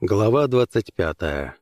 Глава 25.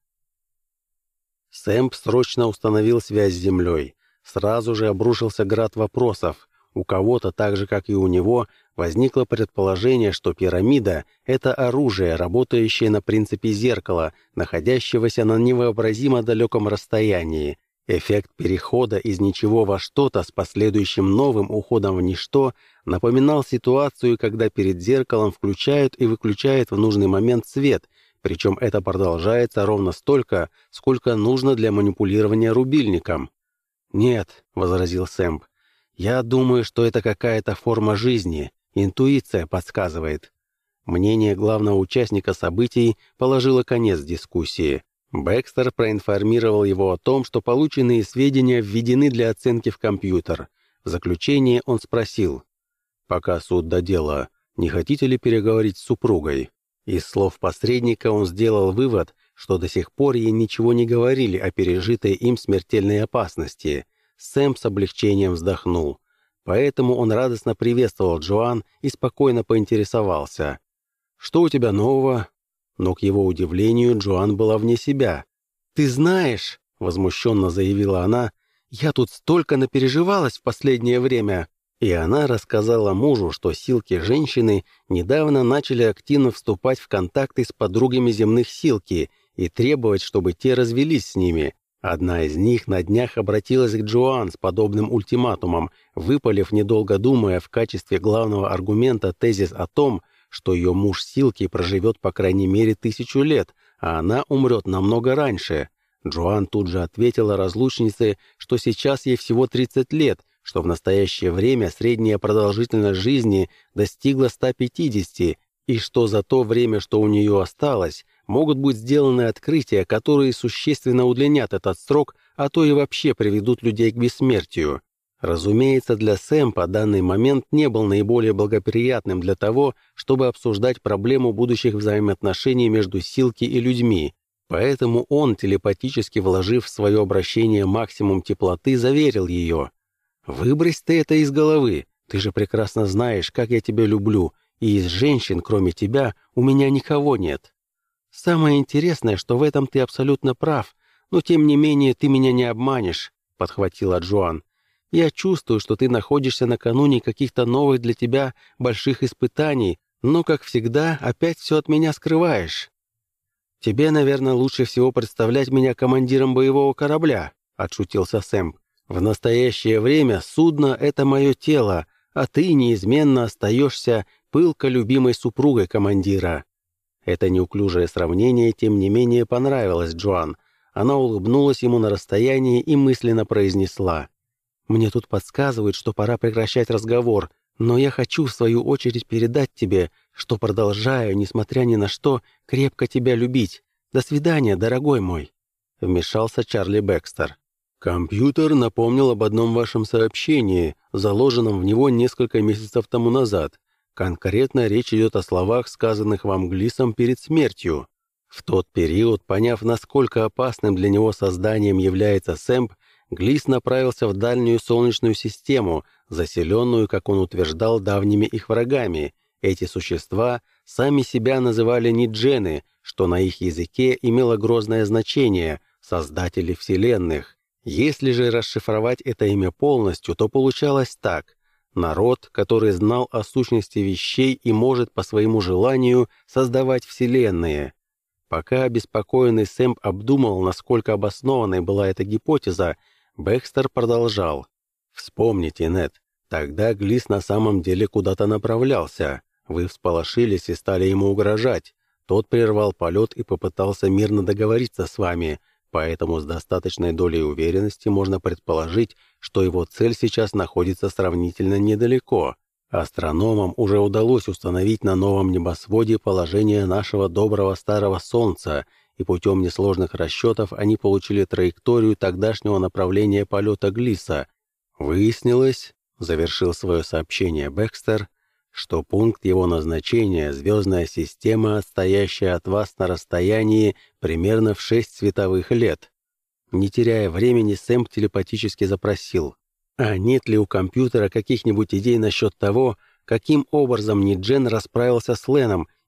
Сэмп срочно установил связь с Землей. Сразу же обрушился град вопросов. У кого-то, так же как и у него, возникло предположение, что пирамида — это оружие, работающее на принципе зеркала, находящегося на невообразимо далеком расстоянии. Эффект перехода из ничего во что-то с последующим новым уходом в ничто напоминал ситуацию, когда перед зеркалом включают и выключают в нужный момент свет, причем это продолжается ровно столько, сколько нужно для манипулирования рубильником. «Нет», — возразил Сэмп, — «я думаю, что это какая-то форма жизни, интуиция подсказывает». Мнение главного участника событий положило конец дискуссии. Бэкстер проинформировал его о том, что полученные сведения введены для оценки в компьютер. В заключение он спросил: «Пока суд до дела, не хотите ли переговорить с супругой?» Из слов посредника он сделал вывод, что до сих пор ей ничего не говорили о пережитой им смертельной опасности. Сэм с облегчением вздохнул. Поэтому он радостно приветствовал Джоан и спокойно поинтересовался: «Что у тебя нового?» Но, к его удивлению, Джоан была вне себя. «Ты знаешь», — возмущенно заявила она, — «я тут столько напереживалась в последнее время». И она рассказала мужу, что силки женщины недавно начали активно вступать в контакты с подругами земных силки и требовать, чтобы те развелись с ними. Одна из них на днях обратилась к Джоан с подобным ультиматумом, выпалив, недолго думая, в качестве главного аргумента тезис о том, что ее муж силки проживет по крайней мере 1000 лет, а она умрет намного раньше. Джоан тут же ответила разлучнице, что сейчас ей всего 30 лет, что в настоящее время средняя продолжительность жизни достигла 150, и что за то время, что у нее осталось, могут быть сделаны открытия, которые существенно удлинят этот срок, а то и вообще приведут людей к бессмертию. Разумеется, для Сэмпа данный момент не был наиболее благоприятным для того, чтобы обсуждать проблему будущих взаимоотношений между Силки и людьми. Поэтому он, телепатически вложив в свое обращение максимум теплоты, заверил ее: «Выбрось ты это из головы. Ты же прекрасно знаешь, как я тебя люблю, и из женщин, кроме тебя, у меня никого нет. Самое интересное, что в этом ты абсолютно прав, но тем не менее ты меня не обманешь», — подхватила Джоан. «Я чувствую, что ты находишься накануне каких-то новых для тебя больших испытаний, но, как всегда, опять все от меня скрываешь». «Тебе, наверное, лучше всего представлять меня командиром боевого корабля», — отшутился Сэмп. «В настоящее время судно — это мое тело, а ты неизменно остаешься пылко любимой супругой командира». Это неуклюжее сравнение, тем не менее, понравилось Джоан. Она улыбнулась ему на расстоянии и мысленно произнесла: «Мне тут подсказывают, что пора прекращать разговор, но я хочу, в свою очередь, передать тебе, что продолжаю, несмотря ни на что, крепко тебя любить. До свидания, дорогой мой», — вмешался Чарли Бэкстер. «Компьютер напомнил об одном вашем сообщении, заложенном в него несколько месяцев тому назад. Конкретно речь идет о словах, сказанных вам Глиссом перед смертью». В тот период, поняв, насколько опасным для него созданием является Сэмп, Глисс направился в дальнюю Солнечную систему, заселенную, как он утверждал, давними их врагами. Эти существа сами себя называли Ниджены, что на их языке имело грозное значение — «создатели вселенных». Если же расшифровать это имя полностью, то получалось так: народ, который знал о сущности вещей и может по своему желанию создавать вселенные. Пока обеспокоенный Сэмп обдумывал, насколько обоснованной была эта гипотеза, Бэкстер продолжал: «Вспомните, Нед, тогда Глисс на самом деле куда-то направлялся. Вы всполошились и стали ему угрожать. Тот прервал полет и попытался мирно договориться с вами, поэтому с достаточной долей уверенности можно предположить, что его цель сейчас находится сравнительно недалеко. Астрономам уже удалось установить на новом небосводе положение нашего доброго старого Солнца, и путем несложных расчетов они получили траекторию тогдашнего направления полета Глисса. Выяснилось, — завершил свое сообщение Бэкстер, — что пункт его назначения — звездная система, отстоящая от вас на расстоянии примерно в 6 световых лет. Не теряя времени, Сэмп телепатически запросил: «А нет ли у компьютера каких-нибудь идей насчет того, каким образом Ниджен расправился с Леном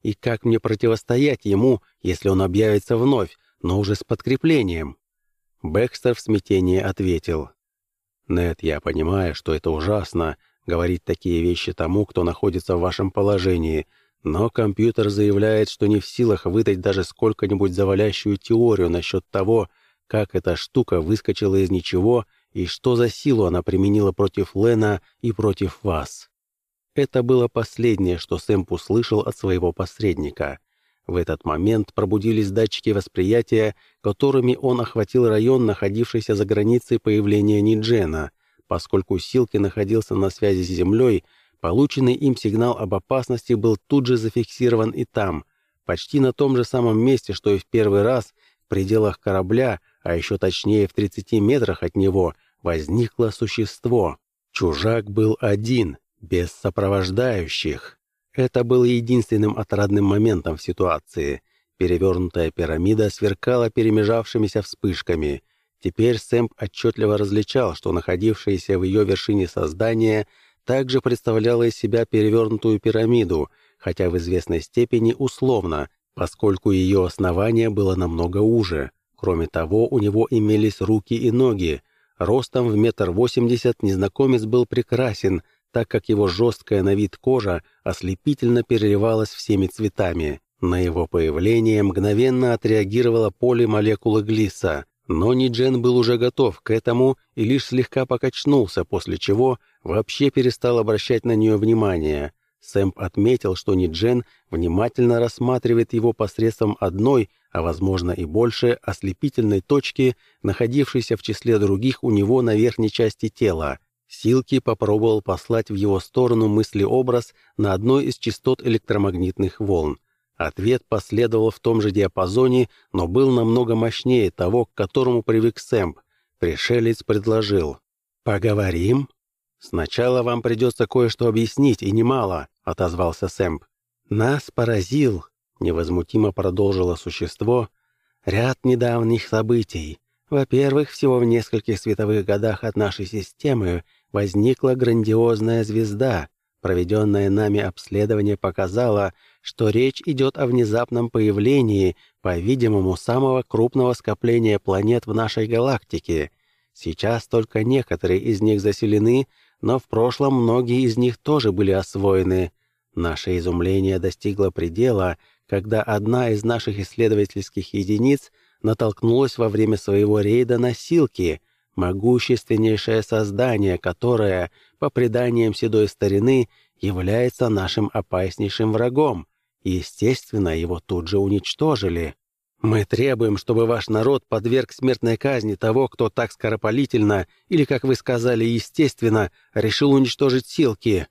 И как мне противостоять ему, если он объявится вновь, но уже с подкреплением?» Бэкстер в смятении ответил: «Нед, я понимаю, что это ужасно, говорить такие вещи тому, кто находится в вашем положении, но компьютер заявляет, что не в силах выдать даже сколько-нибудь завалящую теорию насчет того, как эта штука выскочила из ничего и что за силу она применила против Лена и против вас». Это было последнее, что Сэмп услышал от своего посредника. В этот момент пробудились датчики восприятия, которыми он охватил район, находившийся за границей появления Ниджена. Поскольку Силки находился на связи с Землей, полученный им сигнал об опасности был тут же зафиксирован и там, почти на том же самом месте, что и в первый раз, в пределах корабля, а еще точнее в 30 метрах от него, возникло существо. Чужак был один, без сопровождающих. Это было единственным отрадным моментом в ситуации. Перевернутая пирамида сверкала перемежавшимися вспышками. Теперь Сэмп отчетливо различал, что находившееся в ее вершине создание также представляло из себя перевернутую пирамиду, хотя в известной степени условно, поскольку ее основание было намного уже. Кроме того, у него имелись руки и ноги. Ростом в 1,80 м незнакомец был прекрасен, так как его жесткая на вид кожа ослепительно переливалась всеми цветами. На его появление мгновенно отреагировало поле молекулы Глисса, но Ниджен был уже готов к этому и лишь слегка покачнулся, после чего вообще перестал обращать на нее внимание. Сэмп отметил, что Ниджен внимательно рассматривает его посредством одной, а возможно и больше, ослепительной точки, находившейся в числе других у него на верхней части тела. Силки попробовал послать в его сторону мыслеобраз на одной из частот электромагнитных волн. Ответ последовал в том же диапазоне, но был намного мощнее того, к которому привык Сэмп. Пришелец предложил: «Поговорим?» «Сначала вам придется кое-что объяснить, и немало», — отозвался Сэмп. «Нас поразил», — невозмутимо продолжило существо, «ряд недавних событий. Во-первых, всего в нескольких световых годах от нашей системы возникла грандиозная звезда. Проведенное нами обследование показало, что речь идет о внезапном появлении, по-видимому, самого крупного скопления планет в нашей галактике. Сейчас только некоторые из них заселены, но в прошлом многие из них тоже были освоены. Наше изумление достигло предела, когда одна из наших исследовательских единиц натолкнулась во время своего рейда на Силки, могущественнейшее создание, которое, по преданиям седой старины, является нашим опаснейшим врагом. Естественно, его тут же уничтожили. Мы требуем, чтобы ваш народ подверг смертной казни того, кто так скоропалительно, или, как вы сказали, естественно, решил уничтожить Силки.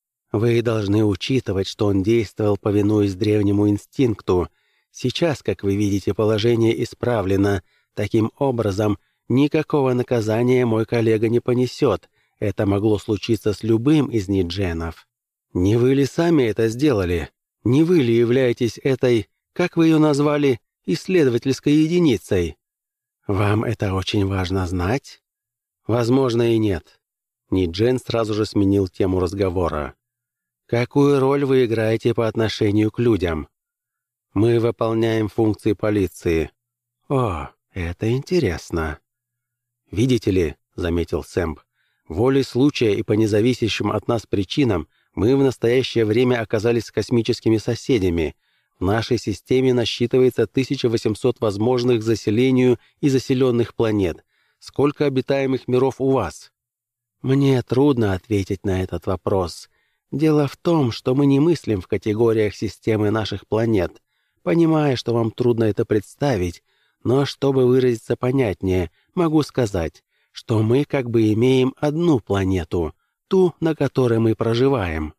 Вы должны учитывать, что он действовал, повинуясь древнему инстинкту. Сейчас, как вы видите, положение исправлено. Таким образом, никакого наказания мой коллега не понесет. Это могло случиться с любым из Нидженов. Не вы ли сами это сделали? Не вы ли являетесь этой, как вы ее назвали, исследовательской единицей? Вам это очень важно знать? Возможно, и нет. Ниджен сразу же сменил тему разговора. Какую роль вы играете по отношению к людям? Мы выполняем функции полиции. О, это интересно. Видите ли, заметил Сэмп, волей случая и по независящим от нас причинам мы в настоящее время оказались космическими соседями. В нашей системе насчитывается 1800 возможных к заселению и заселенных планет. Сколько обитаемых миров у вас? Мне трудно ответить на этот вопрос. Дело в том, что мы не мыслим в категориях системы наших планет. Понимаю, что вам трудно это представить, но чтобы выразиться понятнее, могу сказать, что мы как бы имеем одну планету, ту, на которой мы проживаем.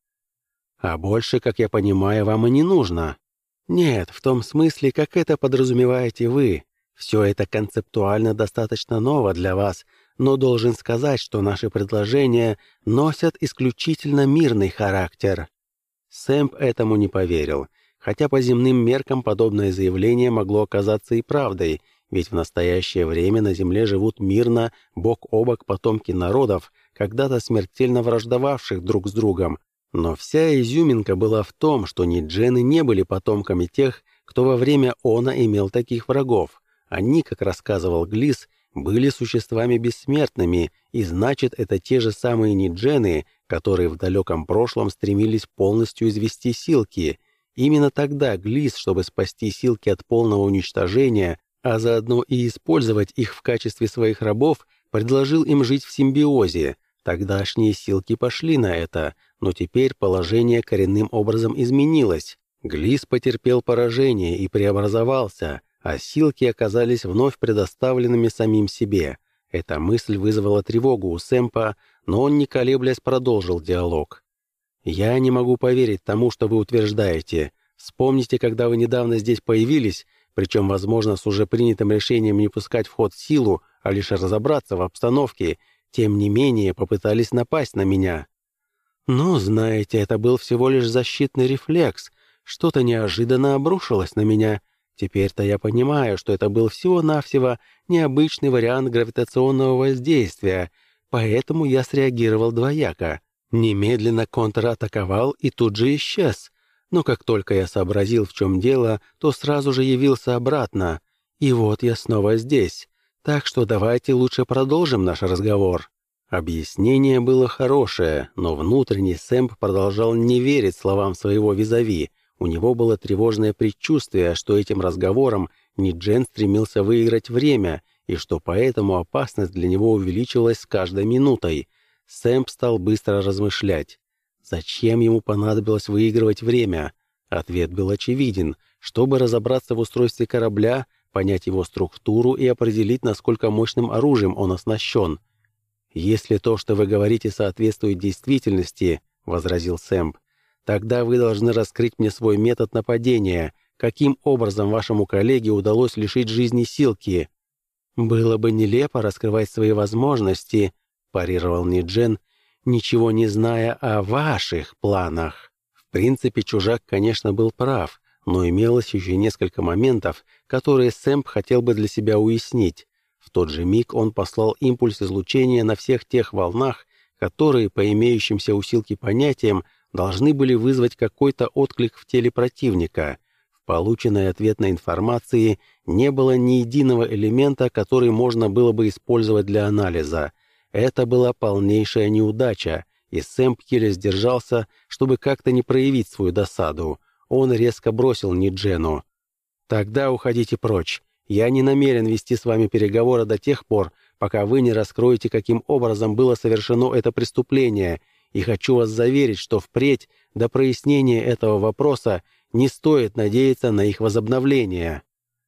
А больше, как я понимаю, вам и не нужно. Нет, в том смысле, как это подразумеваете вы. Все это концептуально достаточно ново для вас, но должен сказать, что наши предложения носят исключительно мирный характер». Сэмп этому не поверил, хотя по земным меркам подобное заявление могло оказаться и правдой, ведь в настоящее время на Земле живут мирно, бок о бок потомки народов, когда-то смертельно враждовавших друг с другом. Но вся изюминка была в том, что ниджены не были потомками тех, кто во время она имел таких врагов. Они, как рассказывал Глис, были существами бессмертными, и значит, это те же самые ниджены, которые в далеком прошлом стремились полностью извести Силки. Именно тогда Глис, чтобы спасти Силки от полного уничтожения, а заодно и использовать их в качестве своих рабов, предложил им жить в симбиозе. Тогдашние Силки пошли на это, но теперь положение коренным образом изменилось. Глис потерпел поражение и преобразовался, а Силки оказались вновь предоставленными самим себе. Эта мысль вызвала тревогу у Сэмпа, но он, не колеблясь, продолжил диалог. «Я не могу поверить тому, что вы утверждаете. Вспомните, когда вы недавно здесь появились, причем, возможно, с уже принятым решением не пускать в ход силу, а лишь разобраться в обстановке, тем не менее попытались напасть на меня». «Ну, знаете, это был всего лишь защитный рефлекс. Что-то неожиданно обрушилось на меня. Теперь-то я понимаю, что это был всего-навсего необычный вариант гравитационного воздействия, поэтому я среагировал двояко. Немедленно контратаковал и тут же исчез. Но как только я сообразил, в чем дело, то сразу же явился обратно. И вот я снова здесь. Так что давайте лучше продолжим наш разговор». Объяснение было хорошее, но внутренний Сэмп продолжал не верить словам своего визави. У него было тревожное предчувствие, что этим разговором Ниджен стремился выиграть время, и что поэтому опасность для него увеличилась с каждой минутой. Сэмп стал быстро размышлять. Зачем ему понадобилось выигрывать время? Ответ был очевиден. Чтобы разобраться в устройстве корабля, понять его структуру и определить, насколько мощным оружием он оснащен. «Если то, что вы говорите, соответствует действительности», — возразил Сэмп, «тогда вы должны раскрыть мне свой метод нападения. Каким образом вашему коллеге удалось лишить жизни Силки?» «Было бы нелепо раскрывать свои возможности», — парировал Ниджен, «ничего не зная о ваших планах». В принципе, чужак, конечно, был прав, но имелось еще несколько моментов, которые Сэмп хотел бы для себя уяснить. В тот же миг он послал импульс излучения на всех тех волнах, которые, по имеющимся у Силки понятиям, должны были вызвать какой-то отклик в теле противника. В полученной ответной информации не было ни единого элемента, который можно было бы использовать для анализа. Это была полнейшая неудача, и Сэмп еле сдержался, чтобы как-то не проявить свою досаду. Он резко бросил Ниджену. «Тогда уходите прочь. Я не намерен вести с вами переговоры до тех пор, пока вы не раскроете, каким образом было совершено это преступление, и хочу вас заверить, что впредь до прояснения этого вопроса не стоит надеяться на их возобновление».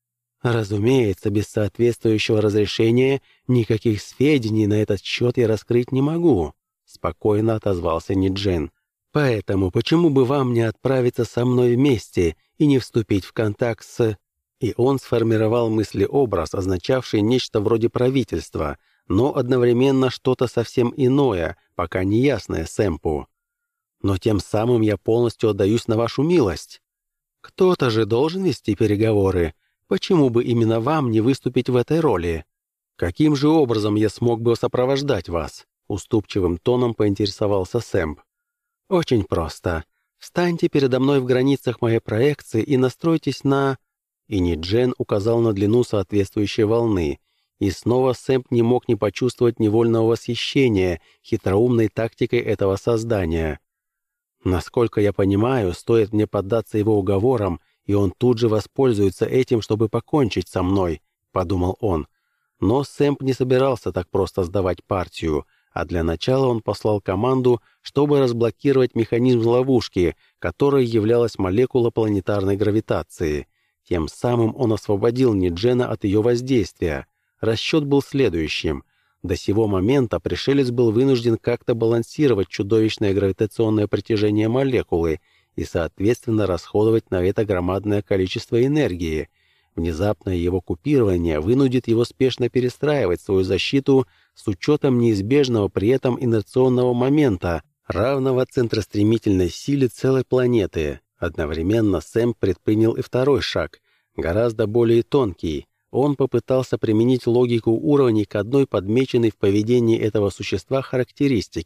«Разумеется, без соответствующего разрешения никаких сведений на этот счет я раскрыть не могу», — спокойно отозвался Ниджен. «Поэтому почему бы вам не отправиться со мной вместе и не вступить в контакт с...» И он сформировал мыслеобраз, означавший нечто вроде правительства, но одновременно что-то совсем иное, пока не ясное Сэмпу. «Но тем самым я полностью отдаюсь на вашу милость. Кто-то же должен вести переговоры. Почему бы именно вам не выступить в этой роли? Каким же образом я смог бы сопровождать вас?» Уступчивым тоном поинтересовался Сэмп. «Очень просто. Встаньте передо мной в границах моей проекции и настройтесь на...» И Ниджен указал на длину соответствующей волны. И снова Сэмп не мог не почувствовать невольного восхищения хитроумной тактикой этого создания. «Насколько я понимаю, стоит мне поддаться его уговорам, и он тут же воспользуется этим, чтобы покончить со мной», — подумал он. Но Сэмп не собирался так просто сдавать партию, а для начала он послал команду, чтобы разблокировать механизм ловушки, которой являлась молекула планетарной гравитации. Тем самым он освободил Ниджена от ее воздействия. Расчет был следующим. До сего момента пришелец был вынужден как-то балансировать чудовищное гравитационное притяжение молекулы и, соответственно, расходовать на это громадное количество энергии. Внезапное его купирование вынудит его спешно перестраивать свою защиту с учетом неизбежного при этом инерционного момента, равного центростремительной силе целой планеты. Одновременно Сэмп предпринял и второй шаг, гораздо более тонкий. Он попытался применить логику уровней к одной подмеченной в поведении этого существа характеристике.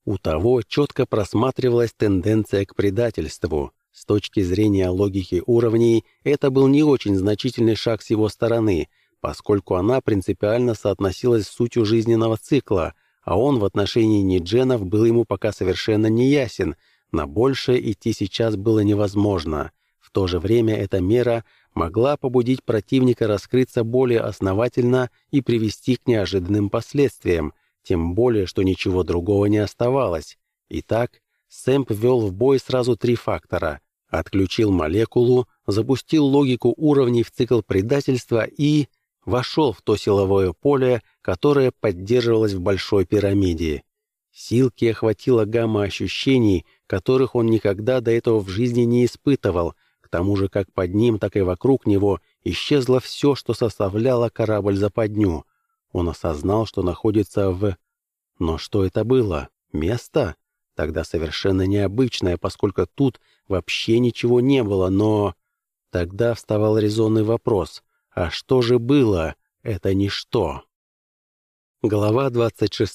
У того четко просматривалась тенденция к предательству. С точки зрения логики уровней, это был не очень значительный шаг с его стороны, поскольку она принципиально соотносилась с сутью жизненного цикла, а он в отношении нидженов был ему пока совершенно неясен, на большее идти сейчас было невозможно. В то же время эта мера могла побудить противника раскрыться более основательно и привести к неожиданным последствиям, тем более, что ничего другого не оставалось. Итак, Сэмп ввел в бой сразу 3 фактора. Отключил молекулу, запустил логику уровней в цикл предательства и вошел в то силовое поле, которое поддерживалось в Большой пирамиде. Силки охватила гамма ощущений, которых он никогда до этого в жизни не испытывал, к тому же как под ним, так и вокруг него исчезло все, что составляло корабль-западню. Он осознал, что находится в... Но что это было? Место? Тогда совершенно необычное, поскольку тут вообще ничего не было, но... Тогда вставал резонный вопрос. А что же было? Это ничто. Глава 26.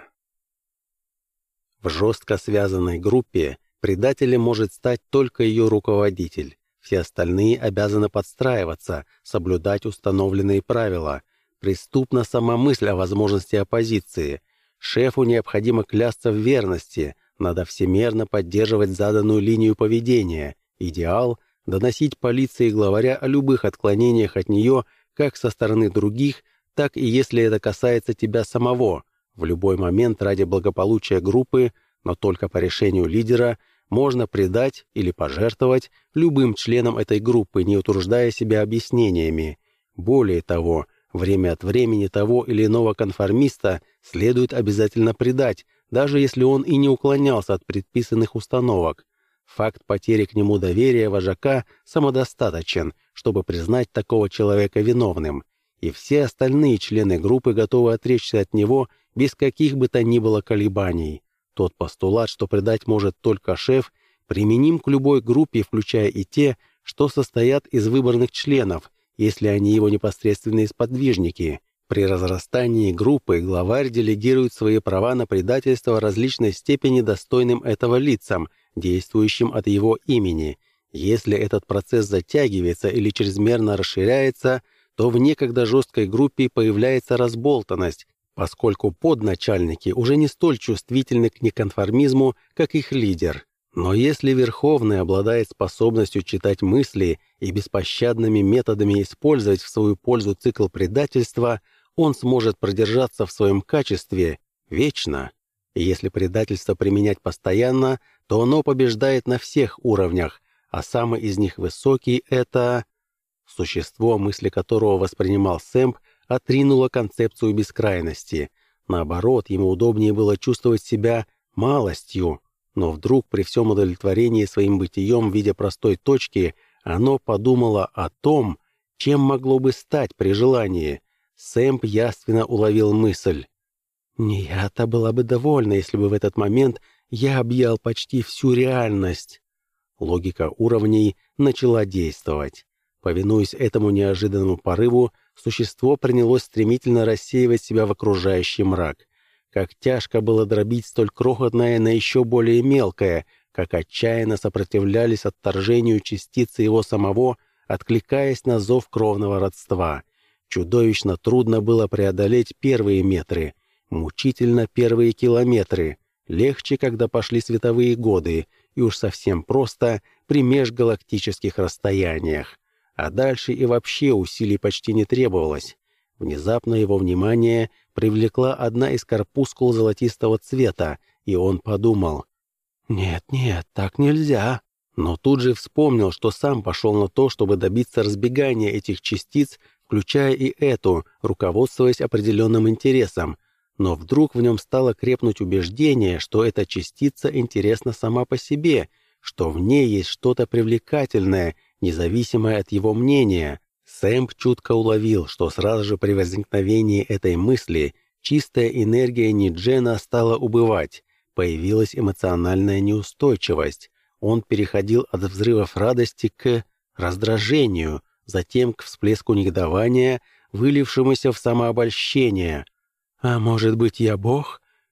В жестко связанной группе предателем может стать только ее руководитель. Все остальные обязаны подстраиваться, соблюдать установленные правила. Преступна сама мысль о возможности оппозиции. Шефу необходимо клясться в верности, надо всемерно поддерживать заданную линию поведения. Идеал — доносить полиции и главаря о любых отклонениях от нее как со стороны других, так и если это касается тебя самого. В любой момент ради благополучия группы, но только по решению лидера, можно предать или пожертвовать любым членам этой группы, не утруждая себя объяснениями. Более того, время от времени того или иного конформиста следует обязательно предать, даже если он и не уклонялся от предписанных установок. Факт потери к нему доверия вожака самодостаточен, чтобы признать такого человека виновным, и все остальные члены группы готовы отречься от него без каких бы то ни было колебаний. Тот постулат, что предать может только шеф, применим к любой группе, включая и те, что состоят из выборных членов, если они его непосредственные сподвижники. При разрастании группы главарь делегирует свои права на предательство различной степени достойным этого лицам, действующим от его имени. Если этот процесс затягивается или чрезмерно расширяется, то в некогда жесткой группе появляется разболтанность, поскольку подначальники уже не столь чувствительны к неконформизму, как их лидер. Но если Верховный обладает способностью читать мысли и беспощадными методами использовать в свою пользу цикл предательства, он сможет продержаться в своем качестве вечно. И если предательство применять постоянно, то оно побеждает на всех уровнях, а самый из них высокий — это... Существо, мысли которого воспринимал Сэмп, отринуло концепцию бескрайности. Наоборот, ему удобнее было чувствовать себя малостью. Но вдруг, при всем удовлетворении своим бытием в виде простой точки, оно подумало о том, чем могло бы стать при желании. Сэмп яственно уловил мысль. «Не я-то была бы довольна, если бы в этот момент я объял почти всю реальность». Логика уровней начала действовать. Повинуясь этому неожиданному порыву, существо принялось стремительно рассеивать себя в окружающий мрак. Как тяжко было дробить столь крохотное на еще более мелкое, как отчаянно сопротивлялись отторжению частицы его самого, откликаясь на зов кровного родства. Чудовищно трудно было преодолеть первые метры, мучительно первые километры, легче, когда пошли световые годы, и уж совсем просто при межгалактических расстояниях. А дальше и вообще усилий почти не требовалось. Внезапно его внимание привлекла одна из корпускул золотистого цвета, и он подумал: «Нет, так нельзя». Но тут же вспомнил, что сам пошел на то, чтобы добиться разбегания этих частиц, включая и эту, руководствуясь определенным интересом. Но вдруг в нем стало крепнуть убеждение, что эта частица интересна сама по себе, что в ней есть что-то привлекательное, независимое от его мнения. Сэмп чутко уловил, что сразу же при возникновении этой мысли чистая энергия Ниджена стала убывать, появилась эмоциональная неустойчивость. Он переходил от взрывов радости к раздражению, затем к всплеску негодования, вылившемуся в самообольщение. «А может быть, я бог?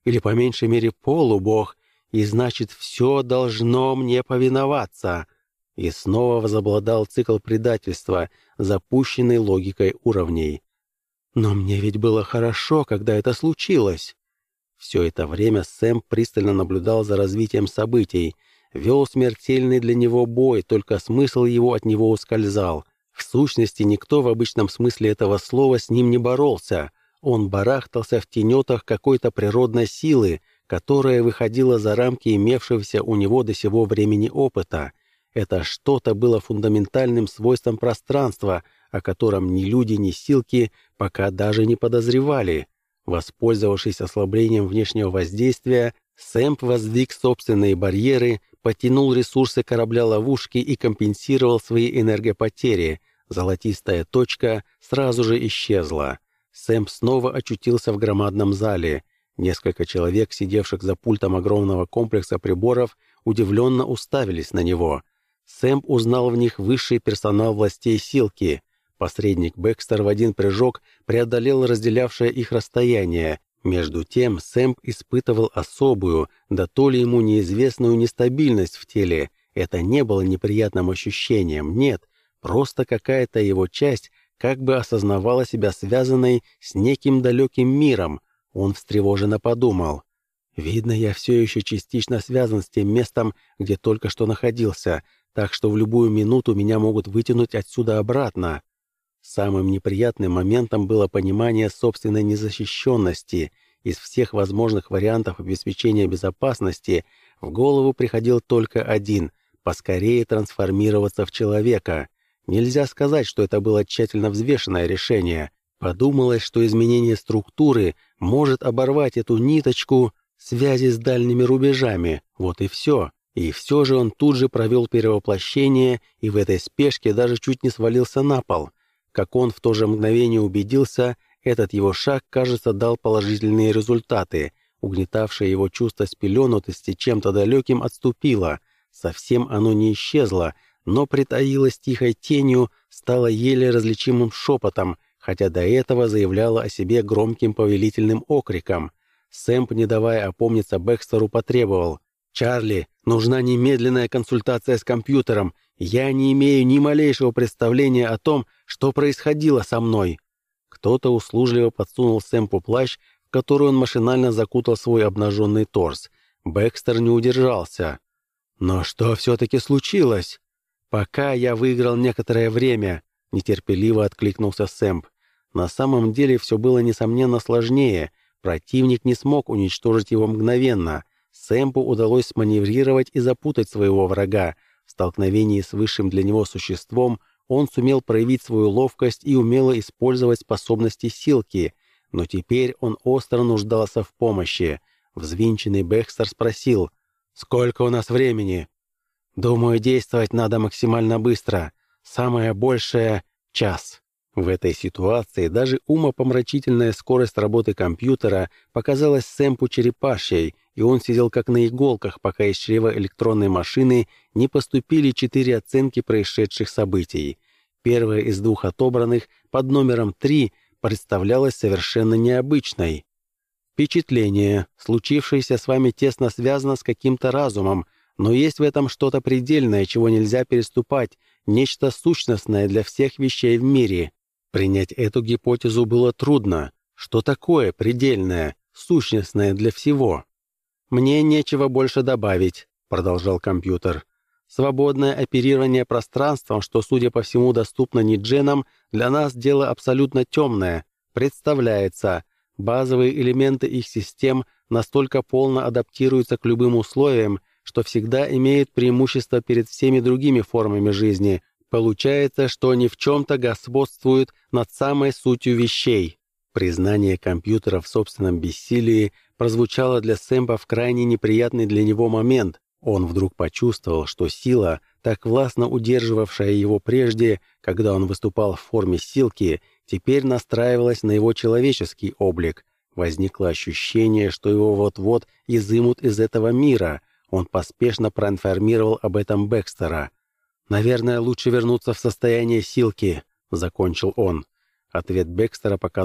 или по меньшей мере полубог, и значит, все должно мне повиноваться. И снова возобладал цикл предательства, запущенный логикой уровней. Но мне ведь было хорошо, когда это случилось. Все это время Сэм пристально наблюдал за развитием событий, вел смертельный для него бой, только смысл его от него ускользал. В сущности, никто в обычном смысле этого слова с ним не боролся. Он барахтался в тенетах какой-то природной силы, которая выходила за рамки имевшегося у него до сего времени опыта. Это что-то было фундаментальным свойством пространства, о котором ни люди, ни силки пока даже не подозревали. Воспользовавшись ослаблением внешнего воздействия, Сэмп воздвиг собственные барьеры, потянул ресурсы корабля-ловушки и компенсировал свои энергопотери. Золотистая точка сразу же исчезла. Сэмп снова очутился в громадном зале. Несколько человек, сидевших за пультом огромного комплекса приборов, удивленно уставились на него. Сэмп узнал в них высший персонал властей Силки. Посредник Бекстер в один прыжок преодолел разделявшее их расстояние. Между тем Сэмп испытывал особую, да то ли ему неизвестную нестабильность в теле. Это не было неприятным ощущением, нет, просто какая-то его часть как бы осознавала себя связанной с неким далеким миром. Он встревоженно подумал. «Видно, я все еще частично связан с тем местом, где только что находился, так что в любую минуту меня могут вытянуть отсюда обратно». Самым неприятным моментом было понимание собственной незащищенности. Из всех возможных вариантов обеспечения безопасности в голову приходил только один — поскорее трансформироваться в человека. Нельзя сказать, что это было тщательно взвешенное решение. Подумалось, что изменение структуры может оборвать эту ниточку связи с дальними рубежами. Вот и все. И все же он тут же провел перевоплощение и в этой спешке даже чуть не свалился на пол. Как он в то же мгновение убедился, этот его шаг, кажется, дал положительные результаты. Угнетавшее его чувство спеленутости чем-то далеким отступило. Совсем оно не исчезло, но притаилось тихой тенью, стало еле различимым шепотом, хотя до этого заявляло о себе громким повелительным окриком. Сэмп, не давая опомниться Бекстеру, потребовал: «Чарли, нужна немедленная консультация с компьютером. Я не имею ни малейшего представления о том, что происходило со мной». Кто-то услужливо подсунул Сэмпу плащ, в который он машинально закутал свой обнаженный торс. Бекстер не удержался. «Но что все-таки случилось?» «Пока я выиграл некоторое время», — нетерпеливо откликнулся Сэмп. На самом деле все было, несомненно, сложнее. Противник не смог уничтожить его мгновенно. Сэмпу удалось сманеврировать и запутать своего врага. В столкновении с высшим для него существом он сумел проявить свою ловкость и умело использовать способности Силки, но теперь он остро нуждался в помощи. Взвинченный Бекстер спросил: «Сколько у нас времени?» «Думаю, действовать надо максимально быстро. Самое большее — час». В этой ситуации даже умопомрачительная скорость работы компьютера показалась Сэмпу черепашьей, и он сидел как на иголках, пока из чрева электронной машины не поступили 4 оценки происшедших событий. Первая из 2 отобранных, под номером 3, представлялась совершенно необычной. «Впечатление. Случившееся с вами тесно связано с каким-то разумом, но есть в этом что-то предельное, чего нельзя переступать, нечто сущностное для всех вещей в мире». Принять эту гипотезу было трудно. Что такое предельное, сущностное для всего? «Мне нечего больше добавить», — продолжал компьютер. «Свободное оперирование пространством, что, судя по всему, доступно нидженам, для нас дело абсолютно темное. Представляется, базовые элементы их систем настолько полно адаптируются к любым условиям, что всегда имеют преимущество перед всеми другими формами жизни. Получается, что они в чем-то господствуют над самой сутью вещей». Признание компьютера в собственном бессилии прозвучало для Сэмпа в крайне неприятный для него момент. Он вдруг почувствовал, что сила, так властно удерживавшая его прежде, когда он выступал в форме Силки, теперь настраивалась на его человеческий облик. Возникло ощущение, что его вот-вот изымут из этого мира. Он поспешно проинформировал об этом Бекстера. «Наверное, лучше вернуться в состояние Силки», — закончил он. Ответ Бекстера показал,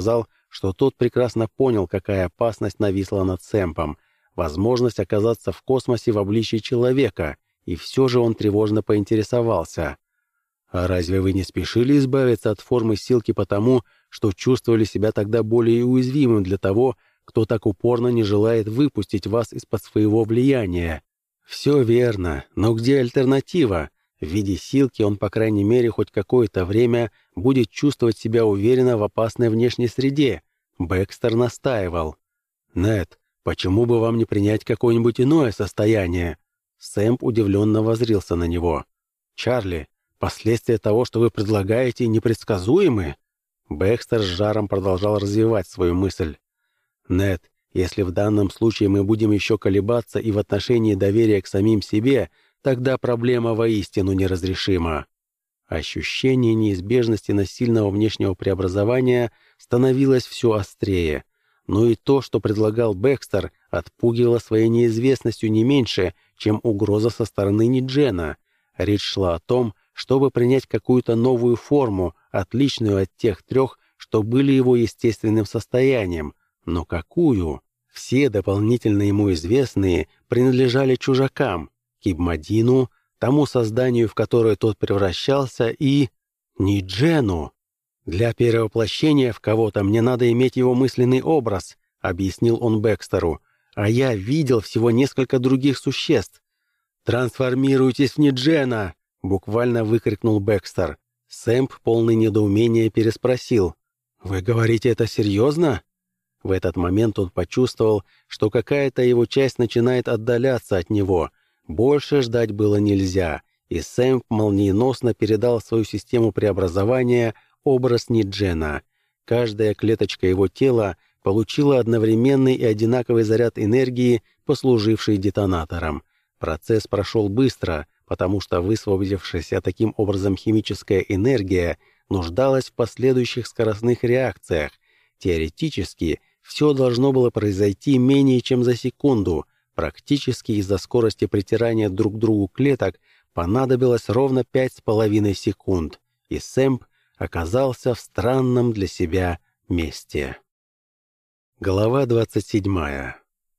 что тот прекрасно понял, какая опасность нависла над Сэмпом. Возможность оказаться в космосе в обличии человека, и все же он тревожно поинтересовался. «А разве вы не спешили избавиться от формы Силки потому, что чувствовали себя тогда более уязвимым для того, кто так упорно не желает выпустить вас из-под своего влияния?» «Все верно, но где альтернатива? В виде Силки он, по крайней мере, хоть какое-то время будет чувствовать себя уверенно в опасной внешней среде», — Бекстер настаивал. «Нед, почему бы вам не принять какое-нибудь иное состояние?» Сэмп удивленно воззрился на него. «Чарли, последствия того, что вы предлагаете, непредсказуемы?» Бекстер с жаром продолжал развивать свою мысль. «Нед, если в данном случае мы будем еще колебаться и в отношении доверия к самим себе, тогда проблема воистину неразрешима». Ощущение неизбежности насильного внешнего преобразования становилось все острее. Но и то, что предлагал Бекстер, отпугивало своей неизвестностью не меньше, чем угроза со стороны Ниджена. Речь шла о том, чтобы принять какую-то новую форму, отличную от тех трех, что были его естественным состоянием. Но какую? Все дополнительно ему известные принадлежали чужакам, Кибмадину, тому созданию, в которое тот превращался, и Ниджену. «Для перевоплощения в кого-то мне надо иметь его мысленный образ», — объяснил он Бекстеру, «а я видел всего несколько других существ». «Трансформируйтесь в Ниджена!» — буквально выкрикнул Бекстер. Сэмп, полный недоумения, переспросил. «Вы говорите это серьезно?» В этот момент он почувствовал, что какая-то его часть начинает отдаляться от него. Больше ждать было нельзя, и Сэмп молниеносно передал в свою систему преобразования образ Ниджена. Каждая клеточка его тела получила одновременный и одинаковый заряд энергии, послуживший детонатором. Процесс прошел быстро, потому что высвободившаяся таким образом химическая энергия нуждалась в последующих скоростных реакциях. Теоретически, все должно было произойти менее чем за секунду. Практически из-за скорости притирания друг к другу клеток понадобилось ровно 5,5 секунд, и Сэмп оказался в странном для себя месте. Глава 27.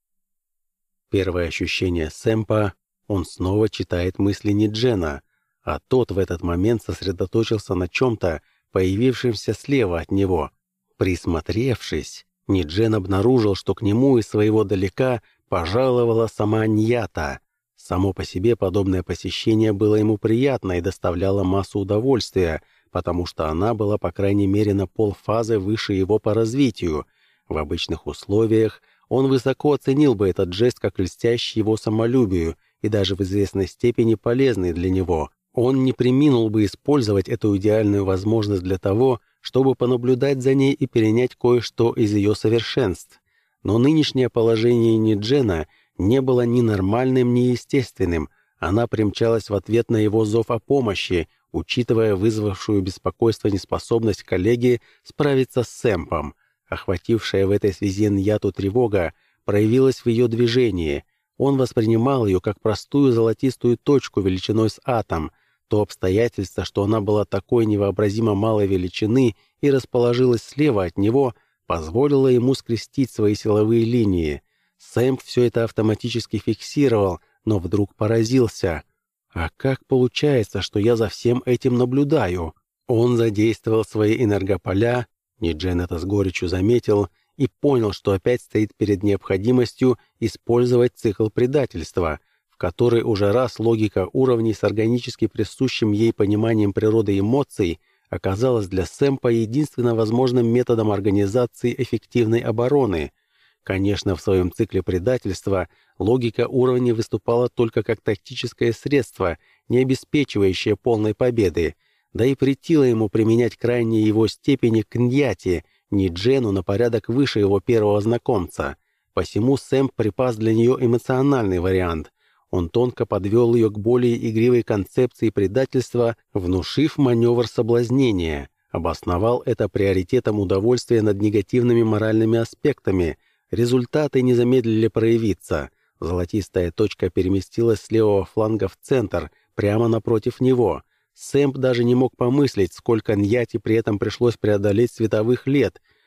Первое ощущение Сэмпа — он снова читает мысли Ниджена, а тот в этот момент сосредоточился на чем-то, появившемся слева от него. Присмотревшись, Ниджен обнаружил, что к нему из своего далека пожаловала сама Ньята. Само по себе подобное посещение было ему приятно и доставляло массу удовольствия, потому что она была, по крайней мере, на полфазы выше его по развитию. В обычных условиях он высоко оценил бы этот жест как льстящий его самолюбию и даже в известной степени полезный для него. Он не преминул бы использовать эту идеальную возможность для того, чтобы понаблюдать за ней и перенять кое-что из ее совершенств. Но нынешнее положение Ниджена не было ни нормальным, ни естественным. Она примчалась в ответ на его зов о помощи, учитывая вызвавшую беспокойство неспособность коллеги справиться с Сэмпом. Охватившая в этой связи Ньяту тревога проявилась в ее движении. Он воспринимал ее как простую золотистую точку величиной с атом. То обстоятельство, что она была такой невообразимо малой величины и расположилась слева от него, позволило ему скрестить свои силовые линии. Сэмп все это автоматически фиксировал, но вдруг поразился. «А как получается, что я за всем этим наблюдаю?» Он задействовал свои энергополя, Ниджен это с горечью заметил, и понял, что опять стоит перед необходимостью использовать цикл предательства, в который уже раз логика уровней с органически присущим ей пониманием природы эмоций оказалась для Сэмпа единственно возможным методом организации эффективной обороны. Конечно, в своем цикле предательства логика уровней выступала только как тактическое средство, не обеспечивающее полной победы, да и претило ему применять крайние его степени к Ньяте, Ниджену на порядок выше его первого знакомца. Посему Сэмп припас для нее эмоциональный вариант. Он тонко подвел ее к более игривой концепции предательства, внушив маневр соблазнения, обосновал это приоритетом удовольствия над негативными моральными аспектами. Результаты не замедлили проявиться. Золотистая точка переместилась с левого фланга в центр, прямо напротив него. Сэмп даже не мог помыслить, сколько Ньяти при этом пришлось преодолеть световых лет,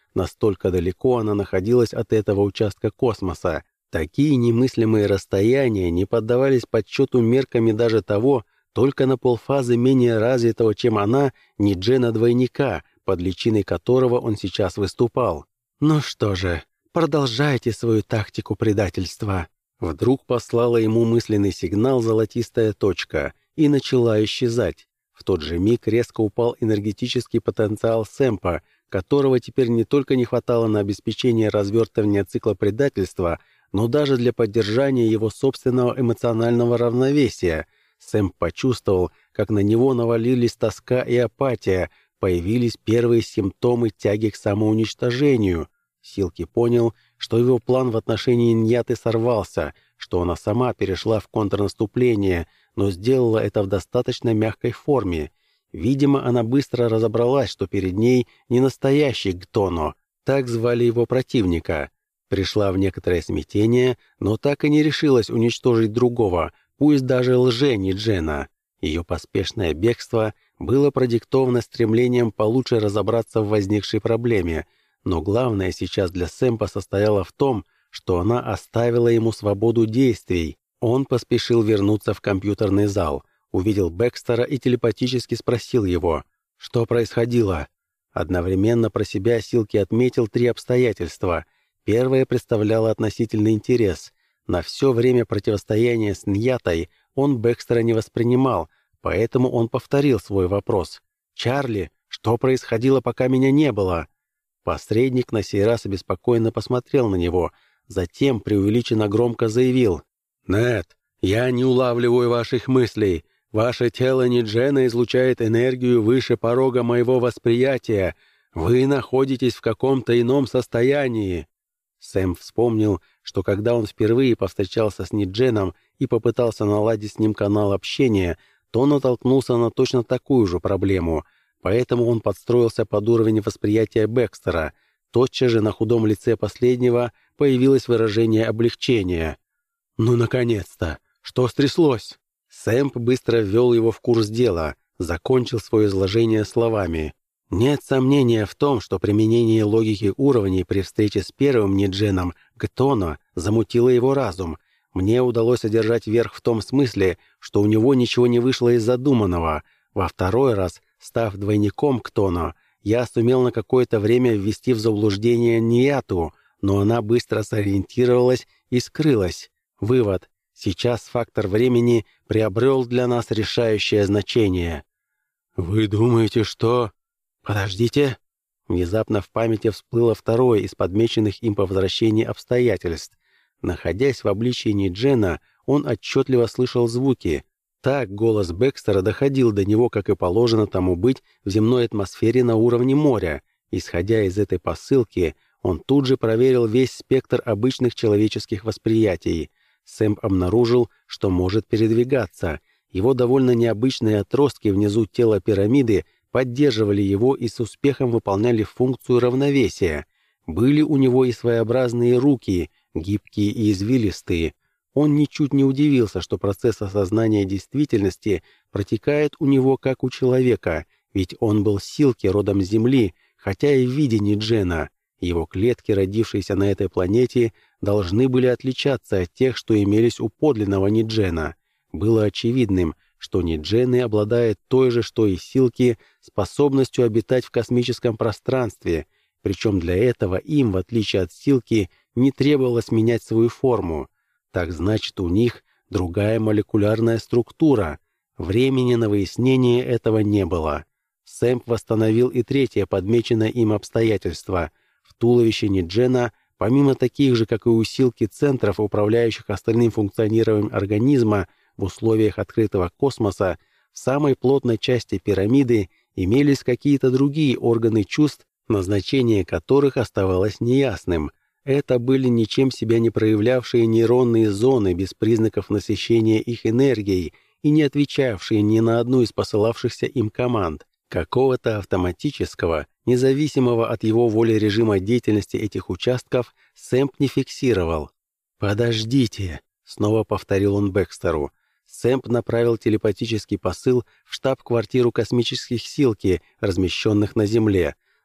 настолько далеко она находилась от этого участка космоса. Такие немыслимые расстояния не поддавались подсчету мерками даже того, только на полфазы менее развитого, чем она, Ниджена-двойника, под личиной которого он сейчас выступал. «Ну что же, продолжайте свою тактику предательства». Вдруг послала ему мысленный сигнал золотистая точка и начала исчезать. В тот же миг резко упал энергетический потенциал Сэмпа, которого теперь не только не хватало на обеспечение развертывания цикла предательства, но даже для поддержания его собственного эмоционального равновесия. Сэмп почувствовал, как на него навалились тоска и апатия, появились первые симптомы тяги к самоуничтожению. Силки понял, что его план в отношении Ньяты сорвался, что она сама перешла в контрнаступление, но сделала это в достаточно мягкой форме. Видимо, она быстро разобралась, что перед ней не настоящий Гтоно, так звали его противника. Пришла в некоторое смятение, но так и не решилась уничтожить другого, пусть даже лже-Ниджена. Ее поспешное бегство было продиктовано стремлением получше разобраться в возникшей проблеме, но главное сейчас для Сэмпа состояло в том, что она оставила ему свободу действий. Он поспешил вернуться в компьютерный зал, увидел Бекстера и телепатически спросил его, что происходило. Одновременно про себя Силки отметил 3 обстоятельства. Первое представляло относительный интерес. На все время противостояния с Ньятой он Бекстера не воспринимал, поэтому он повторил свой вопрос. «Чарли, что происходило, пока меня не было?» Посредник на сей раз обеспокоенно посмотрел на него, затем преувеличенно громко заявил. «Нет, я не улавливаю ваших мыслей. Ваше тело Ниджена излучает энергию выше порога моего восприятия. Вы находитесь в каком-то ином состоянии». Сэм вспомнил, что когда он впервые повстречался с Нидженом и попытался наладить с ним канал общения, то натолкнулся на точно такую же проблему, поэтому он подстроился под уровень восприятия Бекстера. Тотчас же на худом лице последнего появилось выражение облегчения. «Ну, наконец-то! Что стряслось?» Сэмп быстро ввел его в курс дела, закончил свое изложение словами. «Нет сомнения в том, что применение логики уровней при встрече с первым Нидженом Гтоно замутило его разум. Мне удалось одержать верх в том смысле, что у него ничего не вышло из задуманного. Во второй раз, став двойником Гтоно, я сумел на какое-то время ввести в заблуждение Ньяту, но она быстро сориентировалась и скрылась. Вывод. Сейчас фактор времени приобрел для нас решающее значение». «Вы думаете, что...» «Подождите». Внезапно в памяти всплыло второе из подмеченных им по возвращении обстоятельств. Находясь в обличии Ниджена, он отчетливо слышал звуки. Так голос Бекстера доходил до него, как и положено тому быть в земной атмосфере на уровне моря. Исходя из этой посылки, он тут же проверил весь спектр обычных человеческих восприятий. Сэмп обнаружил, что может передвигаться. Его довольно необычные отростки внизу тела пирамиды поддерживали его и с успехом выполняли функцию равновесия. Были у него и своеобразные руки, гибкие и извилистые. Он ничуть не удивился, что процесс осознания действительности протекает у него как у человека, ведь он был Силки родом с Земли, хотя и в виде Ниджена. Его клетки, родившиеся на этой планете, должны были отличаться от тех, что имелись у подлинного Ниджена. Было очевидным, что Ниджены обладают той же, что и Силки, способностью обитать в космическом пространстве, причем для этого им, в отличие от Силки, не требовалось менять свою форму. Так значит, у них другая молекулярная структура. Времени на выяснение этого не было. Сэмп восстановил и третье подмеченное им обстоятельство. В туловище Ниджена, помимо таких же, как и у Силки, центров, управляющих остальным функционированием организма в условиях открытого космоса, в самой плотной части пирамиды имелись какие-то другие органы чувств, назначение которых оставалось неясным. Это были ничем себя не проявлявшие нейронные зоны без признаков насыщения их энергией и не отвечавшие ни на одну из посылавшихся им команд. Какого-то автоматического, независимого от его воли режима деятельности этих участков, Сэмп не фиксировал. «Подождите», — снова повторил он Бекстеру. Сэмп направил телепатический посыл в штаб-квартиру космических Силки, размещенных на Земле.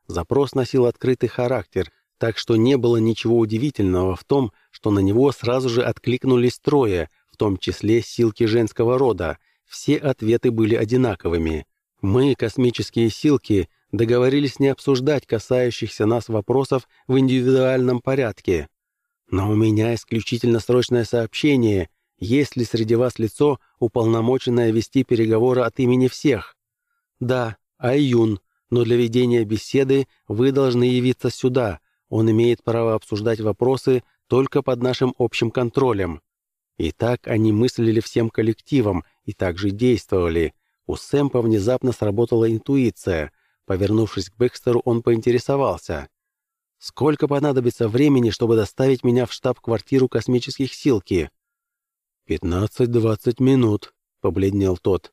Запрос носил открытый характер, так что не было ничего удивительного в том, что на него сразу же откликнулись трое, в том числе силки женского рода. Все ответы были одинаковыми. Мы, космические силки, договорились не обсуждать касающихся нас вопросов в индивидуальном порядке. Но у меня исключительно срочное сообщение. Есть ли среди вас лицо, уполномоченное вести переговоры от имени всех? Да, Айюн, но для ведения беседы вы должны явиться сюда. Он имеет право обсуждать вопросы только под нашим общим контролем. И так они мыслили всем коллективом и также действовали. У Сэмпа внезапно сработала интуиция. Повернувшись к Бэкстеру, он поинтересовался. «Сколько понадобится времени, чтобы доставить меня в штаб-квартиру космических силки?» 15-20 минут», — побледнел тот.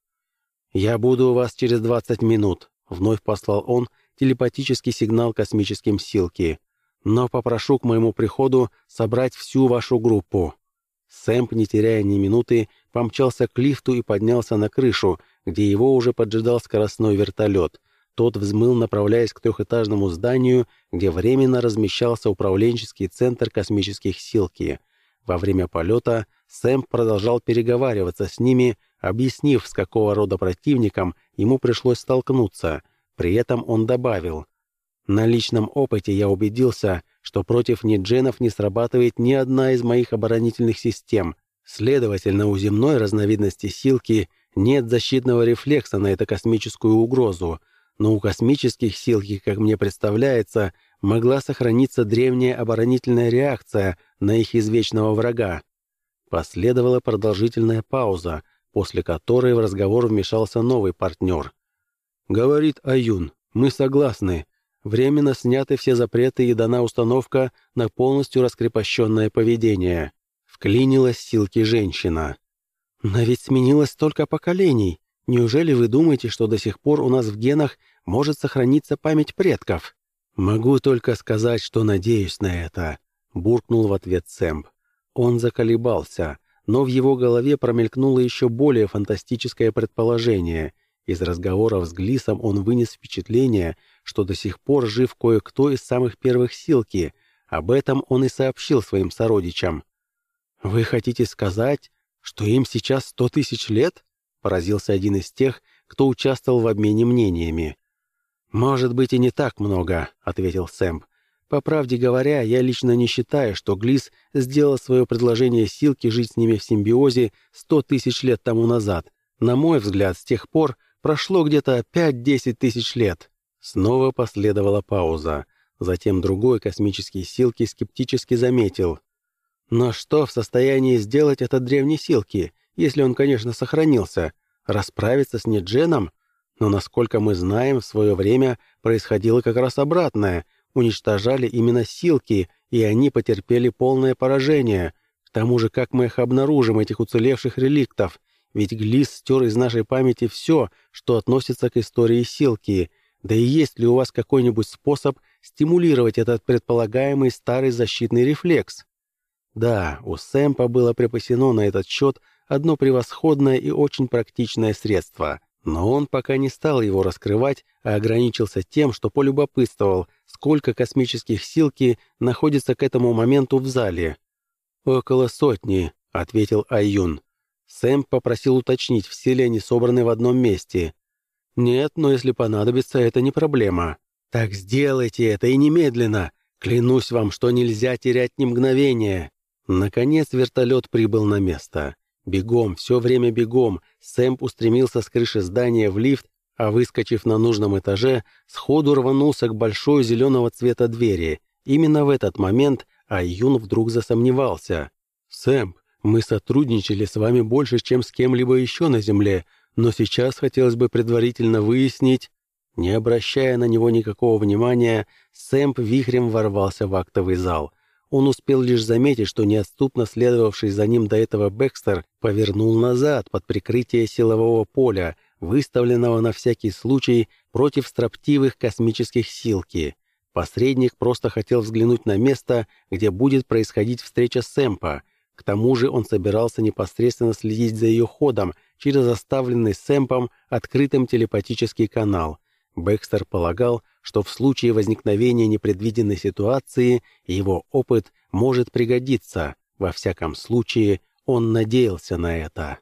«Я буду у вас через 20 минут», — вновь послал он телепатический сигнал космическим силки. «Но попрошу к моему приходу собрать всю вашу группу». Сэмп, не теряя ни минуты, помчался к лифту и поднялся на крышу, где его уже поджидал скоростной вертолет. Тот взмыл, направляясь к трехэтажному зданию, где временно размещался управленческий центр космических силки. Во время полета Сэмп продолжал переговариваться с ними, объяснив, с какого рода противником ему пришлось столкнуться. При этом он добавил: «На личном опыте я убедился, что против нидженов не срабатывает ни одна из моих оборонительных систем. Следовательно, у земной разновидности силки нет защитного рефлекса на эту космическую угрозу. Но у космических силки, как мне представляется, могла сохраниться древняя оборонительная реакция на их извечного врага». Последовала продолжительная пауза, после которой в разговор вмешался новый партнер. «Говорит Аюн, мы согласны. Временно сняты все запреты и дана установка на полностью раскрепощенное поведение». Вклинилась силки женщина. «Но ведь сменилось столько поколений. Неужели вы думаете, что до сих пор у нас в генах может сохраниться память предков?» «Могу только сказать, что надеюсь на это», — буркнул в ответ Сэмп. Он заколебался, но в его голове промелькнуло еще более фантастическое предположение. Из разговоров с Глисом он вынес впечатление, что до сих пор жив кое-кто из самых первых силки. Об этом он и сообщил своим сородичам. «Вы хотите сказать, что им сейчас 100 тысяч лет?» — поразился один из тех, кто участвовал в обмене мнениями. «Может быть, и не так много», — ответил Сэмп. «По правде говоря, я лично не считаю, что Глис сделал свое предложение силке жить с ними в симбиозе 100 тысяч лет тому назад. На мой взгляд, с тех пор прошло где-то 5-10 тысяч лет». Снова последовала пауза. Затем другой космический силки скептически заметил. «Но что в состоянии сделать этот древний силки, если он, конечно, сохранился? Расправиться с Нидженом? Но, насколько мы знаем, в свое время происходило как раз обратное. Уничтожали именно силки, и они потерпели полное поражение. К тому же, как мы их обнаружим, этих уцелевших реликтов? Ведь Глис стер из нашей памяти все, что относится к истории силки. Да и есть ли у вас какой-нибудь способ стимулировать этот предполагаемый старый защитный рефлекс?» Да, у Сэмпа было припасено на этот счет одно превосходное и очень практичное средство, но он пока не стал его раскрывать, а ограничился тем, что полюбопытствовал, сколько космических силки находится к этому моменту в зале. «Около 100», — ответил Аюн. Сэмп попросил уточнить, все ли они собраны в одном месте. «Нет, но если понадобится, это не проблема». «Так сделайте это и немедленно. Клянусь вам, что нельзя терять ни мгновения». Наконец вертолет прибыл на место. Бегом, все время бегом, Сэмп устремился с крыши здания в лифт, а, выскочив на нужном этаже, сходу рванулся к большой зеленого цвета двери. Именно в этот момент Аюн вдруг засомневался. «Сэмп, мы сотрудничали с вами больше, чем с кем-либо еще на Земле, но сейчас хотелось бы предварительно выяснить...» Не обращая на него никакого внимания, Сэмп вихрем ворвался в актовый зал. Он успел лишь заметить, что неотступно следовавший за ним до этого Бэкстер повернул назад под прикрытие силового поля, выставленного на всякий случай против строптивых космических силки. Посредник просто хотел взглянуть на место, где будет происходить встреча Сэмпа. К тому же он собирался непосредственно следить за ее ходом через оставленный Сэмпом открытым телепатический канал. Бэкстер полагал, что в случае возникновения непредвиденной ситуации его опыт может пригодиться. Во всяком случае, он надеялся на это.